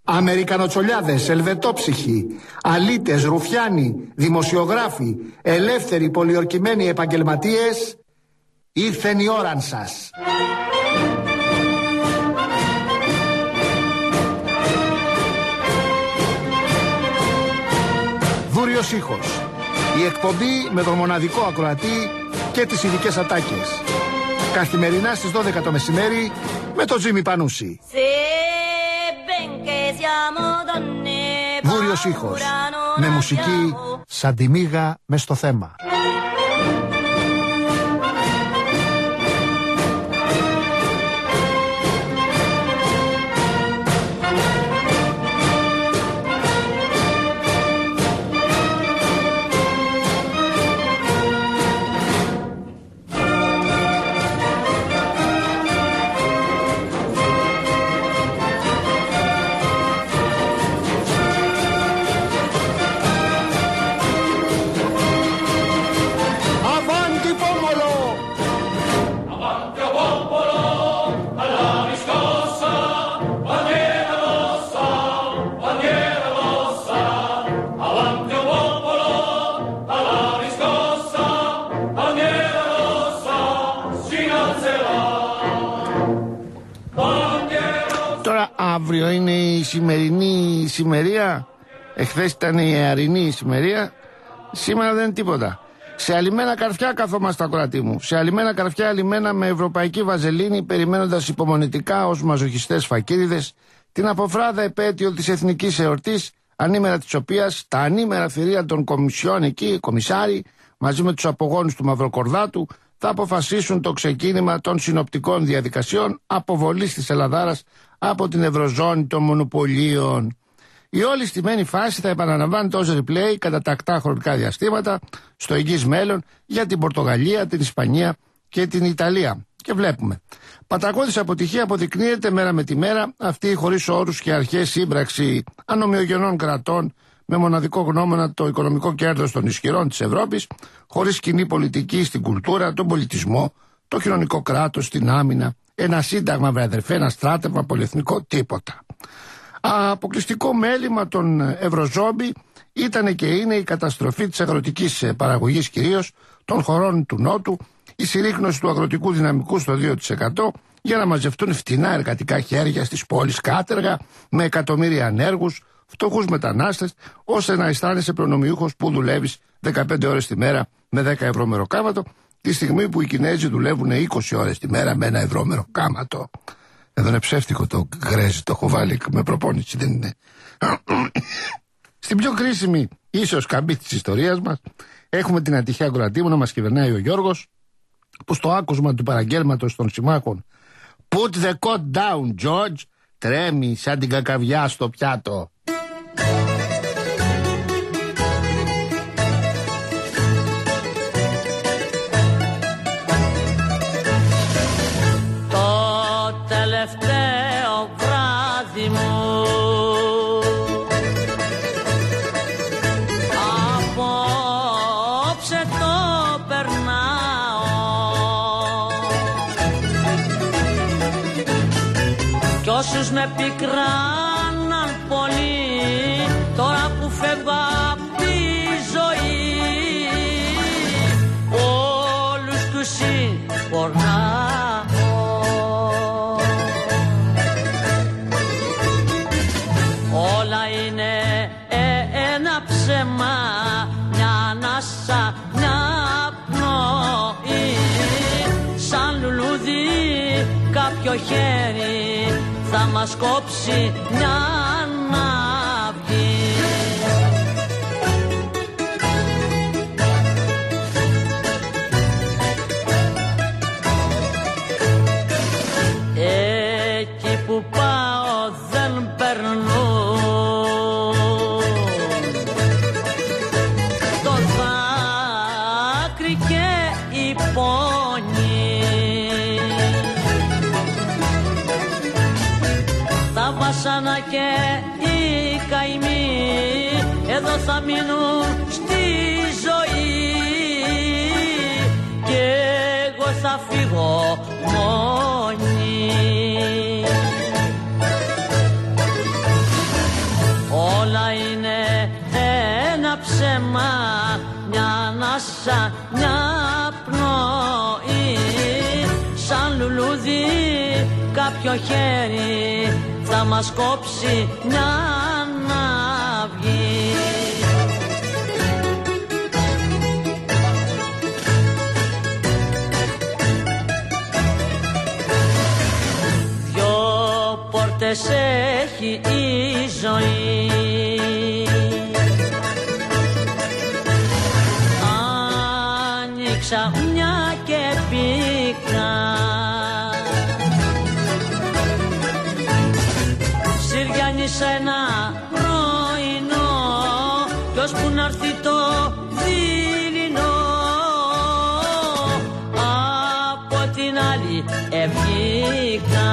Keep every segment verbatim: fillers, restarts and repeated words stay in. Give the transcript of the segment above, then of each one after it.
Αμερικανοτσολιάδες, ελβετόψυχοι, αλήτες, ρουφιάνοι, δημοσιογράφοι, ελεύθεροι, πολιορκημένοι επαγγελματίες, ήρθεν η ώραν σας. Δούριος ήχος. Η εκπομπή με τον μοναδικό ακροατή και τις ειδικές ατάκες. Καθημερινά στις δώδεκα το μεσημέρι με τον Τζίμι Πανούση. Δούριος ήχος. Με μουσική σαν τη μύγα μες στο θέμα. Αύριο είναι η σημερινή σημερία, εχθές ήταν η αιαρινή σημερία, σήμερα δεν είναι τίποτα. Σε αλυμένα καρφιά καθόμαστε, ακροατή μου. Σε αλυμένα καρφιά, αλυμένα με ευρωπαϊκή βαζελίνη, περιμένοντας υπομονετικά ως μαζοχιστές φακίδιδες την αποφράδα επέτειο της εθνικής εορτής, ανήμερα της οποίας τα ανήμερα θηρία των κομισιών εκεί, κομισάροι, μαζί με τους απογόνους του Μαυροκορδάτου, θα αποφασίσουν το ξεκίνημα των συνοπτικών διαδικασιών αποβολής της Ελλαδάρας από την Ευρωζώνη των μονοπωλίων. Η όλη στημένη φάση θα επαναλαμβάνεται ως replay κατά τακτά χρονικά διαστήματα στο εγγύς μέλλον για την Πορτογαλία, την Ισπανία και την Ιταλία. Και βλέπουμε. Παταγώδης αποτυχία αποδεικνύεται μέρα με τη μέρα αυτή η χωρίς όρους και αρχές σύμπραξη ανομοιογενών κρατών με μοναδικό γνώμονα το οικονομικό κέρδος των ισχυρών της Ευρώπης, χωρίς κοινή πολιτική στην κουλτούρα, τον πολιτισμό, το κοινωνικό κράτος, την άμυνα, ένα σύνταγμα, βρε αδερφέ, ένα στράτευμα πολυεθνικό, τίποτα. Αποκλειστικό μέλημα των Ευρωζόμπι ήταν και είναι η καταστροφή της αγροτικής παραγωγής, κυρίως των χωρών του Νότου, η συρρίκνωση του αγροτικού δυναμικού στο δύο τοις εκατό για να μαζευτούν φτηνά εργατικά χέρια στις πόλεις κάτεργα με εκατομμύρια ανέργους, φτωχούς μετανάστες, ώστε να αισθάνεσαι προνομιούχος που δουλεύεις δεκαπέντε ώρες τη μέρα με δέκα ευρώ μεροκάματο, τη στιγμή που οι Κινέζοι δουλεύουν είκοσι ώρες τη μέρα με ένα ευρώ μεροκάματο. Εδώ είναι ψεύτικο το γκρέζι, το έχω βάλει με προπόνηση, δεν είναι. Στην πιο κρίσιμη ίσως καμπή της ιστορίας μας, έχουμε την ατυχία ακροατή μου να μας κυβερνάει ο Γιώργος, που στο άκουσμα του παραγγέλματος των συμμάχων «Put the coat down, George», τρέμει σαν την κακαβιά στο πιάτο. Το τελευταίο βράδυ μου απόψε το περνάω κι όσους με πικράναν πολύ τώρα που φεύγω απ' τη ζωή όλους τους συμπορνάω. Όλα είναι ένα ψέμα, μια ανάσα, μια πνοή. Σαν λουλούδι κάποιο χέρι θα μας κόψει μια αναυγή. Εκεί που πάω δεν περνώ το δάκρυ και η πόνη. Τα βάσανα και οι καημοί εδώ θα μείνουν στη ζωή και εγώ θα φύγω μόνη. ψέμα, μια ανάσα, μια πνοή. Σαν λουλούδι κάποιο χέρι θα μας κόψει μια αναυγή. Δυο πόρτες έχει η ζωή, άνοιξα μια και μπήκα. Συριάνισα ένα πρωινό κι ώσπου να έρθει το δειλινό, από την άλλη ευγήκα.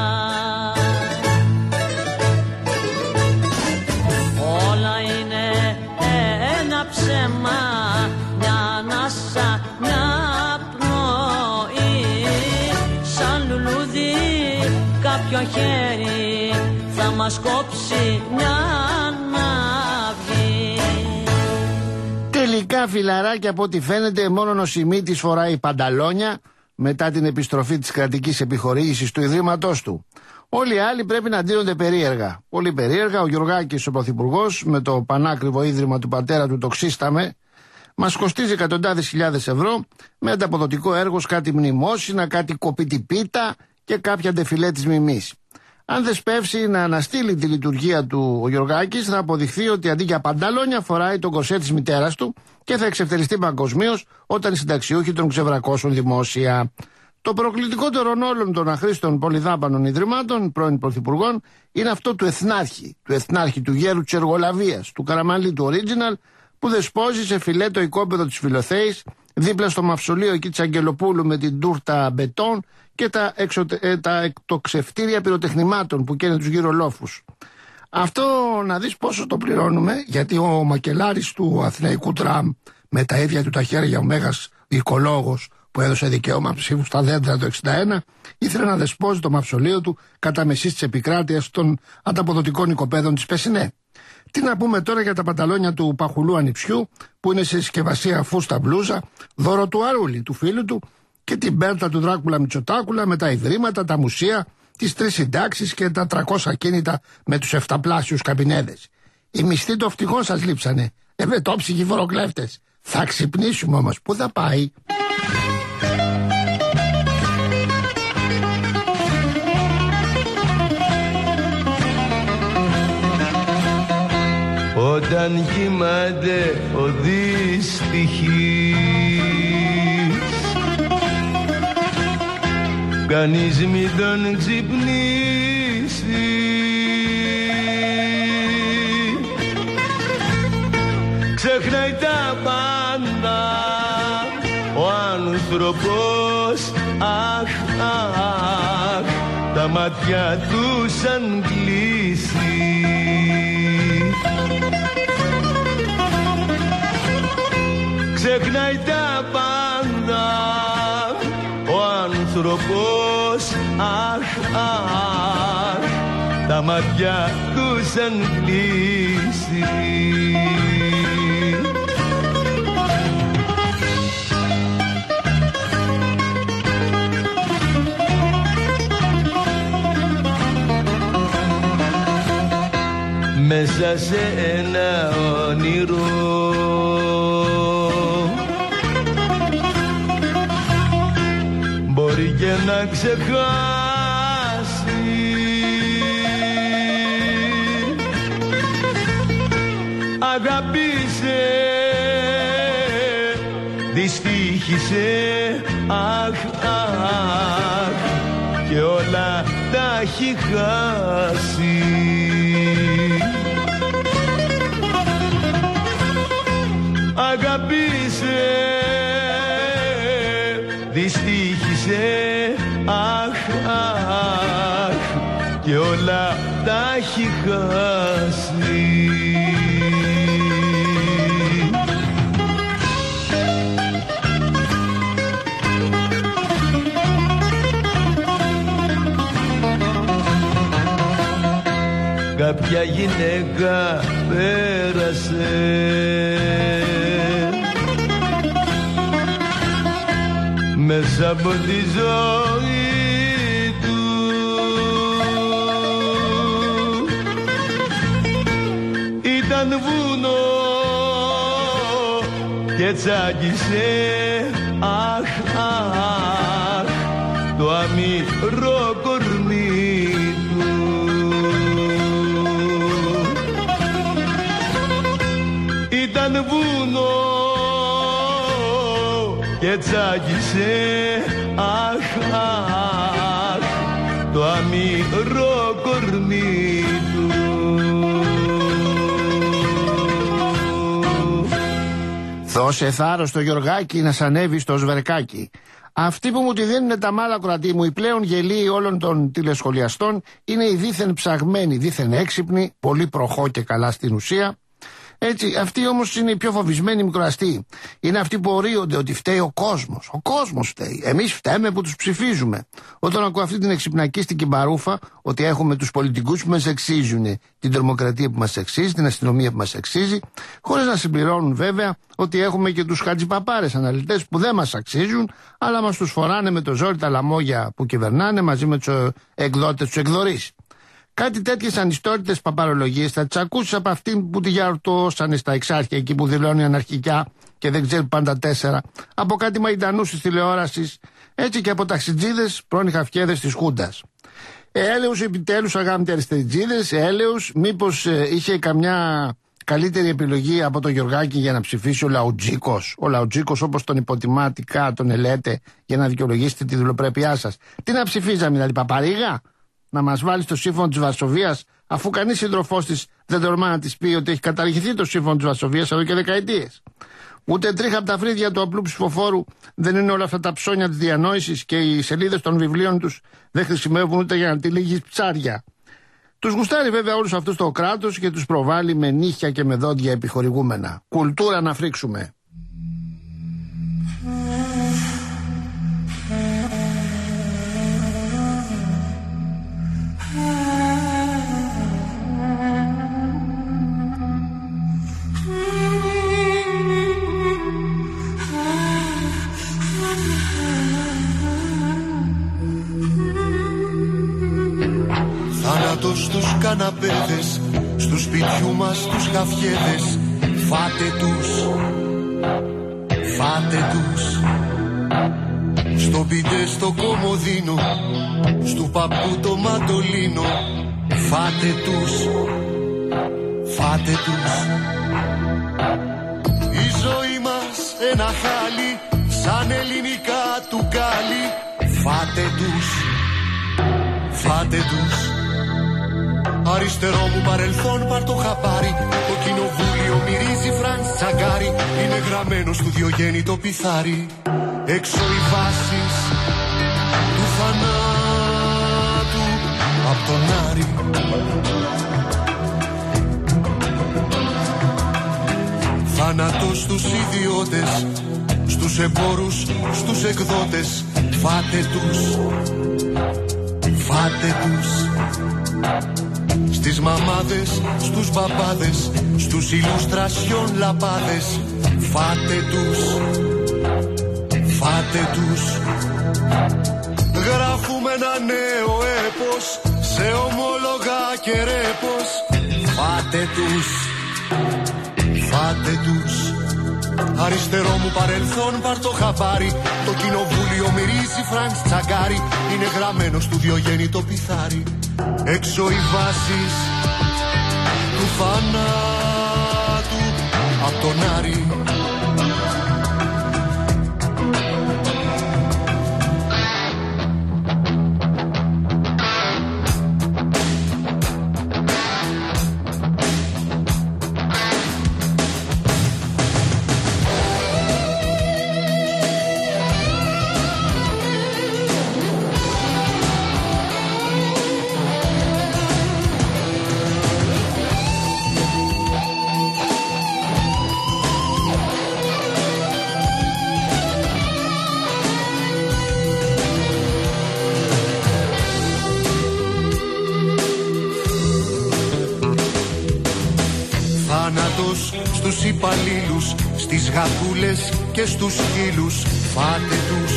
Όλα είναι ένα ψέμα, μια ανάσα, μια πνοή. Σαν λουλούδι κάποιο χέρι θα μας κόψει μια αναυγή. Τελικά, φιλαράκια, από ό,τι φαίνεται μόνο ο Σιμίτης φοράει πανταλόνια μετά την επιστροφή της κρατικής επιχορήγησης του Ιδρύματός του. Όλοι οι άλλοι πρέπει να ντύνονται περίεργα. Πολύ περίεργα. Ο Γιωργάκης, ο πρωθυπουργός, με το πανάκριβο ίδρυμα του πατέρα του, το Ξύσταμε, μας κοστίζει εκατοντάδες χιλιάδες ευρώ με ανταποδοτικό έργο, κάτι μνημόσυνα, κάτι κοπίτη πίτα και κάποια ντεφιλέ της Μιμής. Αν δεσπεύσει να αναστείλει τη λειτουργία του ο Γιωργάκης, θα αποδειχθεί ότι αντί για πανταλόνια φοράει τον κορσέ της μητέρας του και θα εξευτελιστεί παγκοσμίως όταν οι συνταξιούχοι τον ξεβρακώσουν δημόσια. Το προκλητικότερο όλων των αχρήστων πολυδάπανων ιδρυμάτων πρώην πρωθυπουργών είναι αυτό του Εθνάρχη, του Εθνάρχη του Γέρου της Εργολαβίας, του Καραμανλή του Original, που δεσπόζει σε φιλέ το οικόπεδο της Φιλοθέης, δίπλα στο μαυσολείο εκεί της Αγγελοπούλου με την τούρτα μπετόν και τα, εξωτε... ε, τα εκτοξευτήρια πυροτεχνημάτων που καίνε τους γύρω λόφους. Αυτό να δεις πόσο το πληρώνουμε, γιατί ο μακελάρης του Αθηναϊκού Τραμ με τα ίδια του τα χέρια, ο μέγας οικολόγος που έδωσε δικαίωμα ψήφου στα δέντρα το εξήντα ένα, ήθελε να δεσπόζει το μαυσολείο του κατά μεσής της επικράτειας των ανταποδοτικών οικοπαίδων της Πεσσινέ. Τι να πούμε τώρα για τα πανταλόνια του Παχουλού Ανιψιού, που είναι σε συσκευασία φούστα μπλούζα, δώρο του Αρούλη, του φίλου του, και την Μπέρτα του Δράκουλα Μητσοτάκουλα με τα ιδρύματα, τα μουσεία, τις τρεις συντάξεις και τα τριακόσια κίνητα με τους εφταπλάσιους καμπινέδες. Οι μισθοί το φτυχών σας λείψανε. Ευετόψυχοι φοροκλέφτες. Θα ξυπνήσουμε όμως. Πού θα πάει? Όταν κοιμάται ο δυστυχής, κανείς μην τον ξυπνήσει. Ξεχνάει τα πάντα ο άνθρωπος, αχ, αχ, τα μάτια του σαν κλείσει. Ξεχνάει τα πάντα ο άνθρωπος, αχ, αχ, τα μάτια του σαν κλείσει. Μέσα σε ένα όνειρο μπορεί και να ξεχάσει αγάπησε, δυστύχησε, αχ, αχ, και όλα τα έχει χάσει. Αγάπησε, δυστύχησε, αχ, αχ, και όλα τα έχει χάσει. κάποια γυναίκα πέρασε. Μέσα από τη ζωή του ήταν βουνό και τσάκισε, αχ, αχ, το αμυρό κορμί του. Ήταν βουνό και τσάκισε, αχ, αχ, το αμυρό κορμί του. Δώσε θάρρος στο Γιωργάκι να σ' ανέβει στο σβερκάκι. Αυτοί που μου τη δίνουν τα μάλα, κρατή μου, οι πλέον γελοί όλων των τηλεσχολιαστών, είναι οι δίθεν ψαγμένοι, δίθεν έξυπνοι, πολύ προχώ και καλά στην ουσία. Έτσι, αυτοί όμως είναι οι πιο φοβισμένοι μικροαστοί. Είναι αυτοί που ορίονται ότι φταίει ο κόσμος. Ο κόσμος φταίει. Εμείς φταίμε που τους ψηφίζουμε. Όταν ακούω αυτή την εξυπνακίστικη μπαρούφα, ότι έχουμε τους πολιτικούς που μας εξίζουν, την τρομοκρατία που μας εξίζει, την αστυνομία που μας εξίζει, χωρίς να συμπληρώνουν βέβαια ότι έχουμε και τους χατζιπαπάρες αναλυτές που δεν μας αξίζουν, αλλά μας τους φοράνε με το ζόρι τα λαμόγια που κυβερνάνε μαζί με τους εκδότες τους εκδορείς. Κάτι τέτοιες ανιστόρητες παπαρολογίες θα τις ακούσεις από αυτήν που τη γιαρτώσανε στα εξάρχεια εκεί που δηλώνει αναρχικά και δεν ξέρει πάντα τέσσερα, από κάτι μαϊντανούς της τηλεόρασης, έτσι και από ταξιτζίδες πρώην χαφιέδες της Χούντας. Έλεους επιτέλους αγάμητοι αριστεριτζίδες, έλεους μήπως ε, είχε καμιά καλύτερη επιλογή από τον Γιωργάκη για να ψηφίσει ο Λαουτζίκος. Ο Λαουτζίκος, όπως τον υποτιμάτικα τον ελέτε για να δικαιολογήσετε τη δουλοπρέπειά σας. Τι να ψηφίζαμε, δηλαδή παπαρίγα? Να μας βάλει στο σύμφωνο της Βαρσοβίας, αφού κανείς σύντροφός της δεν τολμά να της πει ότι έχει καταργηθεί το σύμφωνο της Βαρσοβίας εδώ και δεκαετίες. Ούτε τρίχα από τα φρύδια του απλού ψηφοφόρου δεν είναι όλα αυτά τα ψώνια της διανόησης και οι σελίδες των βιβλίων τους δεν χρησιμεύουν ούτε για να τυλίγεις ψάρια. Τους γουστάρει βέβαια όλους αυτούς το κράτος και τους προβάλλει με νύχια και με δόντια επιχορηγούμενα. Κουλτούρα να φρίξουμε. Στους καναπέδες, στους σπιτιού μας τους χαφιέδες, φάτε τους, φάτε τους. Στο μπιντέ στο κομμωδίνο, στου παππού το μαντολίνο, φάτε τους, φάτε τους. Η ζωή μας ένα χάλι, σαν ελληνικά του κάλι, φάτε τους, φάτε τους. Αριστερό μου παρελθόν πάρ' το χαπάρι, το κοινοβούλιο μυρίζει Φραντς Τσαγκάρι, είναι γραμμένο στο Διογέννη το πιθάρι. Έξω οι βάσεις του θανάτου απ' τον Άρη. Θάνατος στους ιδιώτες, στους εμπόρους, στους εκδότες, φάτε τους, φάτε τους. Στις μαμάδες, στους μπαμπάδες, στους ηλουστρασιόν λαπάδες, φάτε τους, φάτε τους. Γράφουμε ένα νέο έπος, σε ομόλογα και ρέπος, φάτε τους, φάτε τους. Αριστερό μου παρελθόν πάρ' το χαπάρι, το κοινοβούλιο μυρίζει Φραντς Τσαγκάρι, είναι γραμμένο στο Διογέννη το πιθάρι. Έξω οι βάσεις του θανάτου απ' τον Άρη. κράτος στους υπαλλήλους, στις γατούλες και στους σκύλους. Φάτε τους,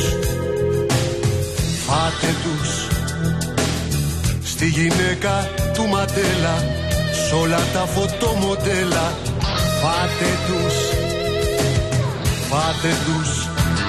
φάτε τους. Στη γυναίκα του Μαντέλα, σ' όλα τα φωτομοντέλα. Φάτε τους, φάτε τους.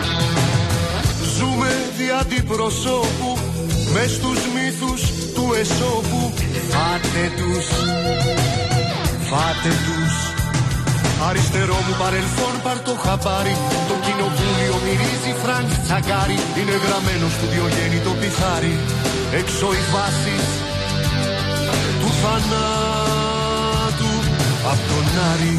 Ζούμε δι' αντιπροσώπου, μες στους μύθους του Εσώπου. Φάτε τους, φάτε τους. Αριστερό μου παρελθόν πάρ' το χαμπάρι. Το κοινοβούλιο μυρίζει Φρανκ Τσακάρι. Είναι γραμμένο στο Διογέννη το πιθάρι. Έξω οι βάσεις του θανάτου απ' τον Άρη.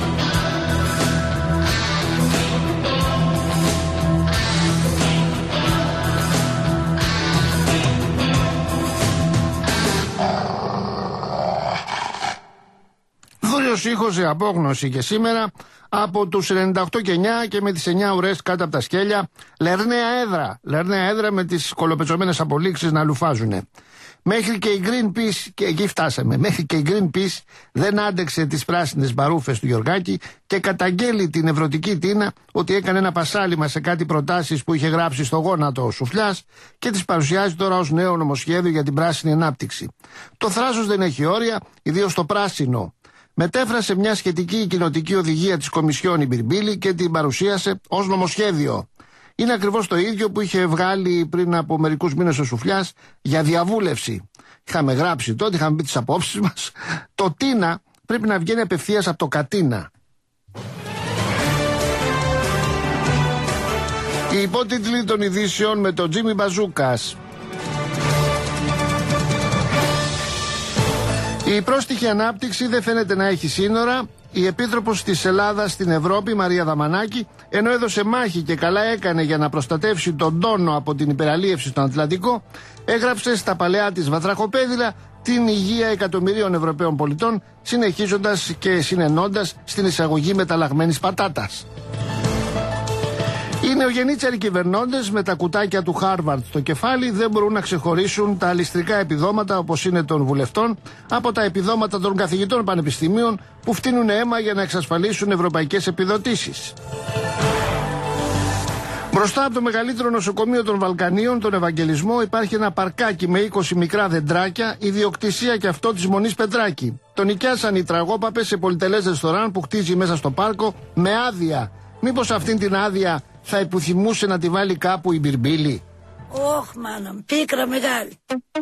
Δούριος ήχος σε απόγνωση και σήμερα από τους ενενήντα οκτώ και εννιά και με τις εννιά ουρές κάτω από τα σκέλια. Λερναία έδρα, λερναία έδρα με τις κολοπετσωμένες απολύξεις να λουφάζουνε. Μέχρι και η Greenpeace, και εκεί φτάσαμε, μέχρι και η Greenpeace δεν άντεξε τις πράσινες μπαρούφες του Γιωργάκη και καταγγέλει την ευρωτική Τίνα ότι έκανε ένα πασάλιμα σε κάτι προτάσεις που είχε γράψει στο γόνατο ο Σουφλιάς και τις παρουσιάζει τώρα ως νέο νομοσχέδιο για την πράσινη ανάπτυξη. Το θράσος δεν έχει όρια, ιδίως το πράσινο. Μετέφρασε μια σχετική κοινοτική οδηγία της Κομισιόν η Μπιρμπίλη και την παρουσίασε ως νομοσχέδιο. Είναι ακριβώς το ίδιο που είχε βγάλει πριν από μερικούς μήνες ο Σουφλιάς για διαβούλευση. Είχαμε γράψει τότε, είχαμε πει τις απόψεις μας. Το Τίνα πρέπει να βγαίνει απευθείας από το Κατίνα. Οι υπότιτλοι των ειδήσεων με τον Τζίμι Μπαζούκας. Η πρόστιχη ανάπτυξη δεν φαίνεται να έχει σύνορα. Η Επίτροπος της Ελλάδας στην Ευρώπη, Μαρία Δαμανάκη, ενώ έδωσε μάχη και καλά έκανε για να προστατεύσει τον τόνο από την υπεραλίευση στον Ατλαντικό, έγραψε στα παλαιά της βατραχοπέδιλα την υγεία εκατομμυρίων Ευρωπαίων πολιτών, συνεχίζοντας και συνενώντας στην εισαγωγή μεταλλαγμένης πατάτας. Οι νεογεννήτσαροι κυβερνώντες με τα κουτάκια του Χάρβαρντ στο κεφάλι δεν μπορούν να ξεχωρίσουν τα αλιστρικά επιδόματα όπως είναι των βουλευτών από τα επιδόματα των καθηγητών πανεπιστημίων που φτύνουν αίμα για να εξασφαλίσουν ευρωπαϊκές επιδοτήσεις. Μπροστά από το μεγαλύτερο νοσοκομείο των Βαλκανίων, τον Ευαγγελισμό, υπάρχει ένα παρκάκι με είκοσι μικρά δεντράκια, ιδιοκτησία και αυτό της Μονής Πετράκη. Τον νοικιάσαν οι τραγόπαπες σε πολυτελές ρεστοράν που χτίζει μέσα στο πάρκο με άδεια. Μήπως αυτήν την άδεια θα επιθυμούσε να τη βάλει κάπου η Μπιρμπίλη? Ωχ, μάνα μου, πίκρα μεγάλη.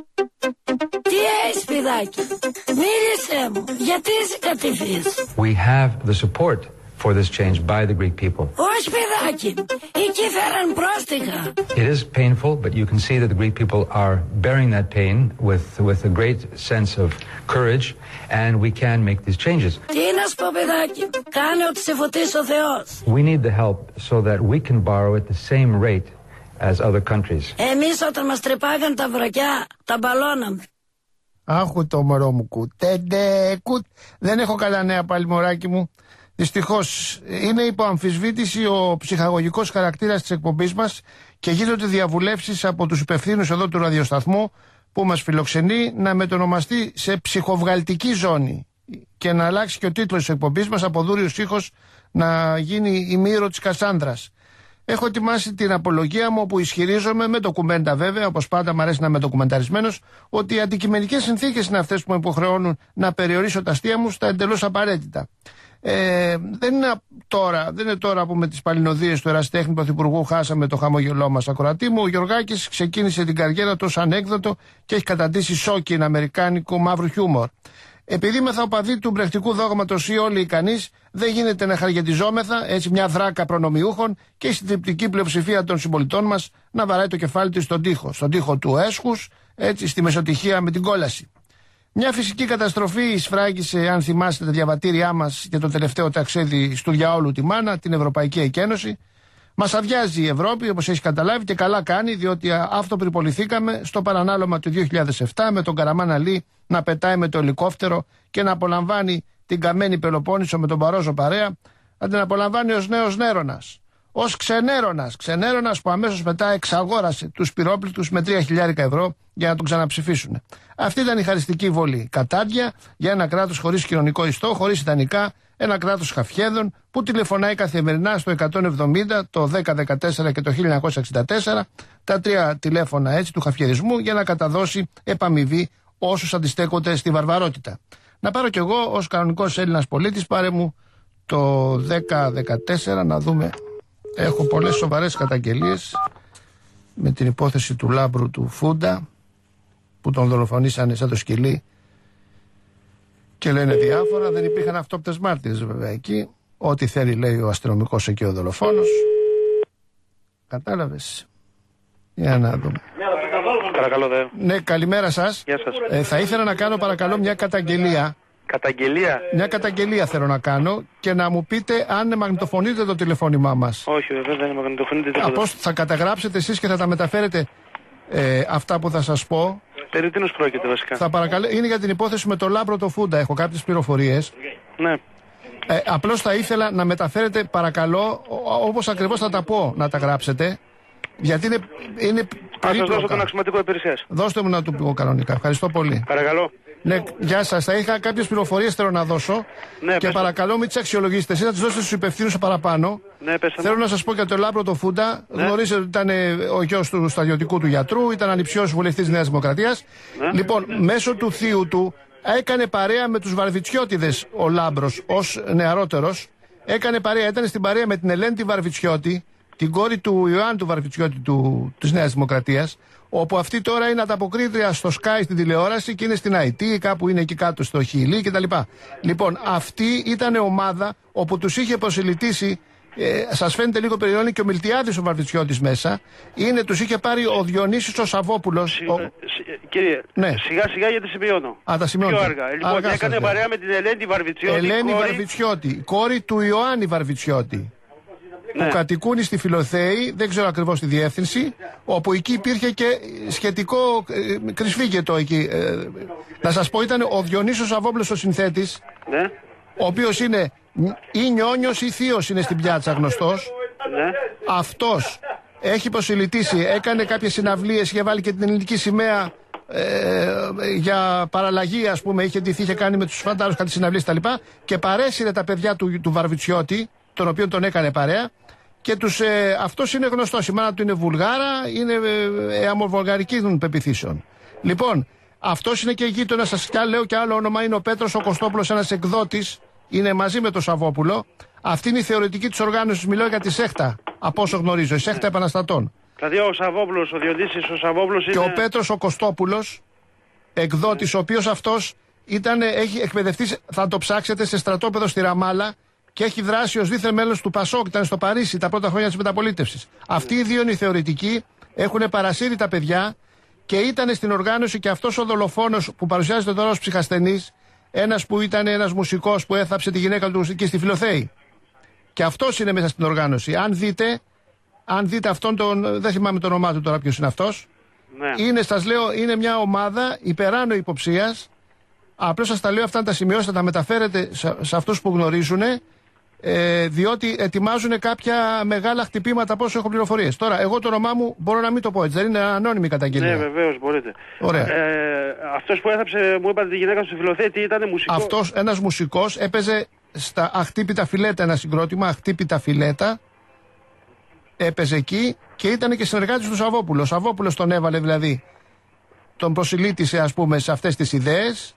Τι έχεις, παιδάκι? Μίλησέ μου, γιατί είσαι κατηφής? We have the support for this change by the Greek people. Όχι, παιδάκι, εκεί φέραν πρόστιχα. It is painful, but you can see that the Greek people are bearing that pain with with a great sense of courage, and we can make these changes. Τι να σου πω, παιδάκι, κάνε ό,τι σε φωτίσει ο Θεός. We need the help so that we can borrow at the same rate as other countries. Εμείς όταν μας τρεπάγαν τα βρακιά, τα μπαλώναμε. Άχου το μωρό μου κουτ. κουτ. Δεν έχω καλά νέα πάλι, μωράκι μου. Δυστυχώς είναι υπό αμφισβήτηση ο ψυχαγωγικός χαρακτήρας της εκπομπής μας και γίνονται διαβουλεύσεις από τους υπευθύνους εδώ του ραδιοσταθμού που μας φιλοξενεί να μετονομαστεί σε ψυχοβγαλτική ζώνη και να αλλάξει και ο τίτλος της εκπομπής μας από Δούριος ήχος να γίνει η Μύρο της Κασάνδρας. Έχω ετοιμάσει την απολογία μου όπου ισχυρίζομαι με ντοκουμέντα βέβαια, όπως πάντα μου αρέσει να είμαι ντοκουμενταρισμένος, ότι οι αντικειμενικές συνθήκες είναι αυτές που με υποχρεώνουν να περιορίσω τα αστεία μου στα εντελώς απαραίτητα. Ε, δεν, είναι τώρα, δεν είναι τώρα που με τις παλινοδίες του ερασιτέχνη πρωθυπουργού χάσαμε το χαμόγελό μας, ακροατή μου. Ο Γιωργάκης ξεκίνησε την καριέρα του ως ανέκδοτο και έχει καταντήσει σόκιν αμερικάνικο μαύρου χιούμορ. Επειδή μεθαοπαδί του μπρεχτικού δόγματος ή όλοι ικανείς, δεν γίνεται να χαργετιζόμεθα έτσι μια δράκα προνομιούχων και η συντριπτική πλειοψηφία των συμπολιτών μας να βαράει το κεφάλι της στον τοίχο, στον τοίχο του έσχους, έτσι στη μεσοτυχία με την κόλαση. Μια φυσική καταστροφή εισφράγισε, αν θυμάστε τα διαβατήριά μας για το τελευταίο ταξίδι στου διαόλου τη μάνα, την Ευρωπαϊκή Εκένωση. Μας αδειάζει η Ευρώπη, όπως έχει καταλάβει, και καλά κάνει, διότι αυτοπεριποληθήκαμε στο παρανάλωμα του δύο χιλιάδες επτά με τον Καραμάν Αλή να πετάει με το ελικόπτερο και να απολαμβάνει την καμένη Πελοπόννησο με τον Παρόζο παρέα, να την απολαμβάνει ως νέος Νέρονας. ως ξενέρωνας. Ξενέρωνας που αμέσως μετά εξαγόρασε τους πυρόπληκτους με τρία χιλιάρικα ευρώ για να τον ξαναψηφίσουν. Αυτή ήταν η χαριστική βολή. Κατάντια για ένα κράτος χωρίς κοινωνικό ιστό, χωρίς ιδανικά, ένα κράτος χαφιέδων που τηλεφωνάει καθημερινά στο εκατόν εβδομήντα, το δέκα δεκατέσσερα και το χίλια εννιακόσια εξήντα τέσσερα, τα τρία τηλέφωνα έτσι του χαφιεδισμού για να καταδώσει επαμοιβή όσους αντιστέκονται στη βαρβαρότητα. Να πάρω κι εγώ ως κανονικός Έλληνας πολίτης, πάρε μου το δέκα δεκατέσσερα να δούμε. Έχω πολλές σοβαρές καταγγελίες με την υπόθεση του Λάμπρου του Φούντα που τον δολοφονήσανε σαν το σκυλί και λένε διάφορα. Δεν υπήρχαν αυτόπτες μάρτυρες βέβαια εκεί. Ό,τι θέλει λέει ο αστυνομικός εκεί ο δολοφόνος. Κατάλαβες? Για να δούμε. Παρακαλώ, δε. Ναι, καλημέρα σας. Γεια σας. Ε, θα ήθελα να κάνω παρακαλώ μια καταγγελία. Καταγγελία. Μια καταγγελία θέλω να κάνω και να μου πείτε αν μαγνητοφωνείτε το τηλεφώνημά μας. Όχι, βέβαια δεν μαγνητοφωνείτε τίποτα. Πώς θα καταγράψετε εσείς και θα τα μεταφέρετε ε, αυτά που θα σας πω. Περί τίνος πρόκειται βασικά. Θα παρακαλώ, είναι για την υπόθεση με το Λάμπρο το Φούντα. Έχω κάποιες πληροφορίες. Ναι. Ε, απλώς θα ήθελα να μεταφέρετε παρακαλώ, όπως ακριβώς θα τα πω, να τα γράψετε. Γιατί είναι, είναι περίπλοκα. Θα σας δώσω τον αξιωματικό υπηρεσίας. Δώστε μου να του πω κανονικά. Ευχαριστώ πολύ. Παρακαλώ. Ναι, γεια σας. Θα είχα κάποιες πληροφορίες θέλω να δώσω. Ναι, και παρακαλώ μην τις αξιολογήσετε. Εσείς θα τις δώσετε στους υπευθύνους παραπάνω. Ναι, πέστε. Θέλω να σας πω για το Λάμπρο το Φούντα. Ναι. Γνωρίζετε ότι ήταν ο γιος του στρατιωτικού του γιατρού, ήταν ανιψιός βουλευτής Νέας Δημοκρατίας. Ναι. Λοιπόν, μέσω του θείου του έκανε παρέα με τους Βαρβιτσιώτιδες ο Λάμπρος ως νεαρότερος. Έκανε παρέα, ήταν στην παρέα με την Ελένη τη Βαρβιτσιώτη, την κόρη του Ιωάννη του Βαρβιτσιώτη του, της Νέας Δημοκρατίας, όπου αυτή τώρα είναι ανταποκρίτρια στο Sky στην τηλεόραση και είναι στην άι τι, κάπου είναι εκεί κάτω στο Χιλί κτλ. Λοιπόν, αυτή ήταν ομάδα όπου τους είχε προσελητήσει, ε, σας φαίνεται λίγο περιόνι και ο Μιλτιάδης ο Βαρβιτσιώτης μέσα, είναι, τους είχε πάρει ο Διονύσης ο Σαββόπουλος. Σι, ο... σι, κύριε, ναι. σιγά σιγά γιατί σημειώνω. Α, τα σημειώνω. Πιο αργά. Λοιπόν, αργά έκανε σας, παρέα με την Ελένη Βαρβιτσιώτη. Ελένη κόρη... Βαρβιτσιώτη, κόρη του Ιωάννη Βαρβιτσιώτη. Ναι. Που κατοικούν στη Φιλοθέη, δεν ξέρω ακριβώς τη διεύθυνση, όπου εκεί υπήρχε και σχετικό ε, κρυσφύγετο εκεί. Ε, να σας πω, ήταν ο Διονύσος Σαββόπουλος ο συνθέτης, ναι. ο οποίος είναι ή νιόνιος ή θείος είναι στην πιάτσα γνωστός. Ναι. Αυτός έχει προσελητήσει, έκανε κάποιες συναυλίες, είχε βάλει και την ελληνική σημαία ε, για παραλλαγή, ας πούμε, είχε ντυθεί, είχε κάνει με τους φαντάρους κάτι συναυλίες κτλ. Και παρέσυρε τα παιδιά του, του Βαρβιτσιώτη, τον οποίο τον έκανε παρέα, και τους, ε, αυτός είναι γνωστός. Η μάνα του είναι Βουλγάρα, είναι ε, ε, αμοβολγαρική πεποιθήσεων. Λοιπόν, αυτός είναι και γείτονα σας, και λέω και άλλο όνομα, είναι ο Πέτρος ο Κωστόπουλος, ένας εκδότης, είναι μαζί με τον Σαββόπουλο. Αυτή είναι η θεωρητική της οργάνωσης, μιλάω για τη ΣΕΧΤΑ, από όσο γνωρίζω, η ΣΕΧΤΑ Επαναστατών. Δηλαδή ο Σαββόπουλος, ο Διονύσης ο Σαββόπουλος είναι... Και ο Πέτρος ο Κωστόπουλος, εκδότης, ο οποίος αυτός ήταν, έχει εκπαιδευτεί, θα το ψάξετε, σε στρατόπεδο στη Ραμάλα, και έχει δράσει ως δίθεν μέλος του Πασόκ, ήταν στο Παρίσι τα πρώτα χρόνια της μεταπολίτευσης. Αυτοί οι δύο είναι οι θεωρητικοί, έχουν παρασύρει τα παιδιά και ήταν στην οργάνωση και αυτός ο δολοφόνος που παρουσιάζεται τώρα ως ψυχασθενής, ένας που ήταν ένας μουσικός που έθαψε τη γυναίκα του εκεί στη Φιλοθέη. Και αυτός είναι μέσα στην οργάνωση. Αν δείτε, αν δείτε αυτόν τον, δεν θυμάμαι το όνομά του τώρα ποιος είναι αυτός, ναι. Είναι, σας λέω, είναι μια ομάδα υπεράνω υποψίας. Απλώς σας τα λέω αυτά να τα σημειώσετε, τα μεταφέρετε σε, σε αυτούς που γνωρίζουν. Ε, διότι ετοιμάζουν κάποια μεγάλα χτυπήματα από όσο έχω πληροφορίες. Τώρα, εγώ το όνομά μου μπορώ να μην το πω έτσι, δεν είναι ανώνυμη καταγγελία. Ναι, βεβαίως μπορείτε. Ωραία. Ε, αυτός που έθαψε, μου είπατε τη γυναίκα του στη Φιλοθέη, τι ήταν, μουσικό. Αυτός, ένας μουσικός, έπαιζε στα Αχτύπητα Φιλέτα ένα συγκρότημα, Αχτύπητα Φιλέτα. Έπαιζε εκεί και ήταν και συνεργάτης του Σαββόπουλου. Ο Σαββόπουλος τον έβαλε δηλαδή, τον προσιλήτησε ας πούμε σε αυτές τις ιδέες.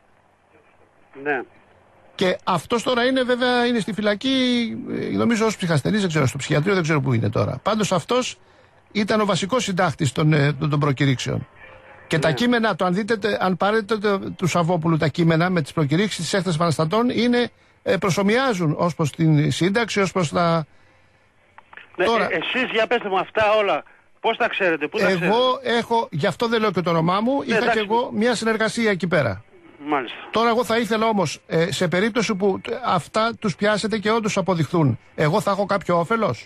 Ναι. Και αυτός τώρα είναι βέβαια είναι στη φυλακή, νομίζω ως ψυχασθενής, δεν ξέρω, στο ψυχιατρίο δεν ξέρω που είναι τώρα. Πάντως αυτός ήταν ο βασικός συντάκτης των, των, των προκηρύξεων. Και ναι. Τα κείμενα του, αν, δείτε, αν πάρετε το, του Σαββόπουλου τα κείμενα με τις προκηρύξεις της Έκτας Επαναστατών, είναι, ε, προσομοιάζουν ως προς την σύνταξη, ως προς τα... Ναι, τώρα, ε, εσείς για πέστε μου αυτά όλα, πώς τα ξέρετε, πού τα εγώ ξέρετε. Εγώ έχω, γι' αυτό δεν λέω και το όνομά μου, ναι, είχα εντάξει. Και εγώ μια συνεργασία εκεί πέρα. Μάλιστα. Τώρα εγώ θα ήθελα όμως, ε, σε περίπτωση που αυτά τους πιάσετε και όντως αποδειχθούν, εγώ θα έχω κάποιο όφελος.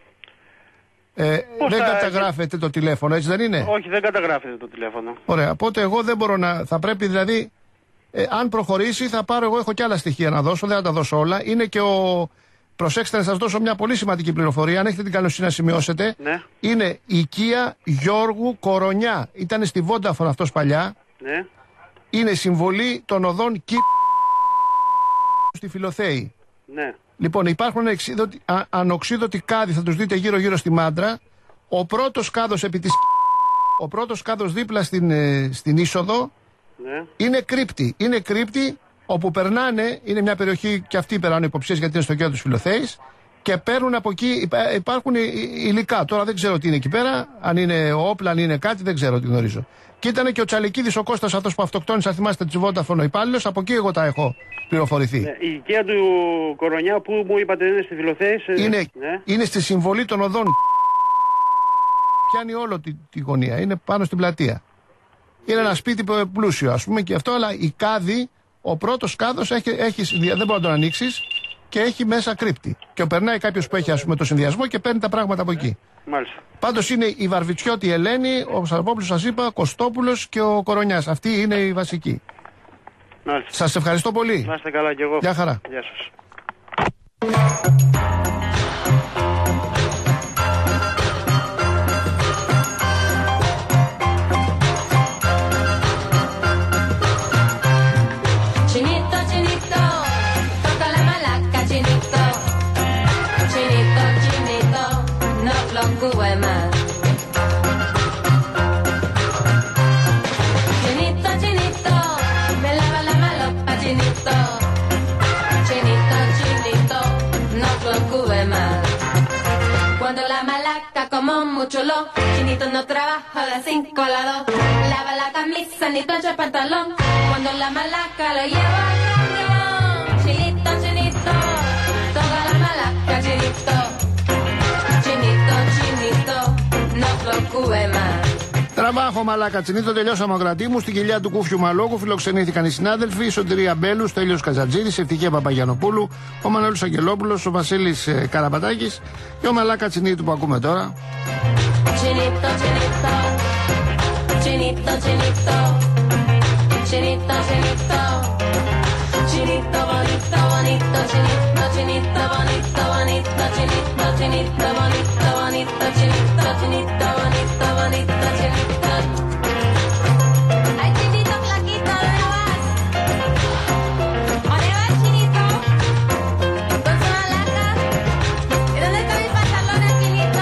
Ε, δεν καταγράφεται έχει... το τηλέφωνο, έτσι δεν είναι? Όχι, δεν καταγράφεται το τηλέφωνο. Ωραία, οπότε εγώ δεν μπορώ να... Θα πρέπει δηλαδή, ε, αν προχωρήσει θα πάρω, εγώ έχω και άλλα στοιχεία να δώσω, δεν θα τα δώσω όλα. Είναι και ο προσέξτε να σας δώσω μια πολύ σημαντική πληροφορία. Αν έχετε την καλοσύνη να σημειώσετε, Ναι. είναι οικία Γιώργου Κορονιά. Ήταν στη Vodafone αυτός παλιά. Ναι. Είναι συμβολή των οδών Κύπρου στη Φιλοθέη. Ναι. Λοιπόν, υπάρχουν εξίδωτοι, α, ανοξίδωτοι κάδοι, θα τους δείτε γύρω-γύρω στη Μάντρα. Ο πρώτος κάδος επί της ο πρώτος κάδος δίπλα στην, ε, στην είσοδο Ναι. είναι κρύπτη. Είναι κρύπτη όπου περνάνε, είναι μια περιοχή και αυτοί περνάνε υποψίες γιατί είναι στο κέντρο της Φιλοθέης και παίρνουν από εκεί, υπά, υπάρχουν υ- υ- υλικά. Τώρα δεν ξέρω τι είναι εκεί πέρα, αν είναι όπλα, αν είναι κάτι, δεν ξέρω τι γνωρίζω. Και ήταν και ο Τσαλικίδης ο Κώστας, αυτός που αυτοκτόνησε, αν θυμάστε, της Vodafone ο υπάλληλος, από εκεί εγώ τα έχω πληροφορηθεί. Ναι. Η οικία του Κορονιά που μου είπατε είναι στη Φιλοθέης. ε, Είναι, Ναι. είναι στη συμβολή των οδών. Πιάνει όλο τη, τη γωνία. Είναι πάνω στην πλατεία. Είναι ένα σπίτι που- πλούσιο, ας πούμε, και αυτό, αλλά η κάδη, ο πρώτος κάδος έχει, έχει, συνδυα- δεν μπορεί να τον ανοίξεις και έχει μέσα κρύπτη. Και περνάει κάποιος που έχει, ας πούμε, το συνδυασμό και παίρνει τα πράγματα από εκεί. Μάλιστα. Πάντως είναι η Βαρβιτσιώτη η Ελένη, ο Σαρπόπουλος σας είπα, Κωστόπουλος και ο Κορονιάς. Αυτοί είναι οι βασικοί. Μάλιστα. Σας ευχαριστώ πολύ. Να είστε καλά κι εγώ. Γεια χαρά. Γεια σας. Chinito, chinito, toca la malaca, chinito. Chinito, chinito, no fluctúe más. Chinito, chinito, me lava la malopa, chinito. Chinito, chinito, no fluctúe más. Cuando la malaca como mucho lo, chinito no trabaja de cinco a la dos. Lava la camisa ni plancha el pantalón. Cuando la malaca lo lleva al camión. Chinito, chinito, toda la malaca, chinito. Chinito, chinito, no fluctúe más. Τραβάχο μαλάκα τσινίτο, τελειώσαμε ακροατή μου. Στην κοιλιά του Κούφιου Μαλόγου φιλοξενήθηκαν οι συνάδελφοι: η Σωτηρία Μπέλου, Στέλιος Καζατζήρης, η Ευτυχία Παπαγιανοπούλου, ο Μανώλης Αγγελόπουλος, ο Βασίλης ε, Καραπατάκης και ο Μαλάκα Τσινίτου που ακούμε τώρα. Chinito, chinito, chinito, chinito, chinito, chinito, chinito bonito, bonito, chinito, chinito bonito, bonito, chinito, chinito bonito, bonito, chinito, chinito bonito, bonito, chinito. Ay, chinito flaquito, ¿dónde vas? ¿Dónde vas, chinito? ¿Con su malaca? ¿Y dónde están mis pantalones, chinito?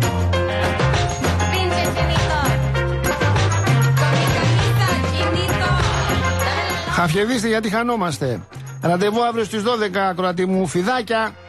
Pinche chinito. Con mi camisa, chinito. Χαφιεδίστε γιατί χανόμαστε. Ραντεβού αύριο στις δώδεκα, ακροατή μου, φιδάκια.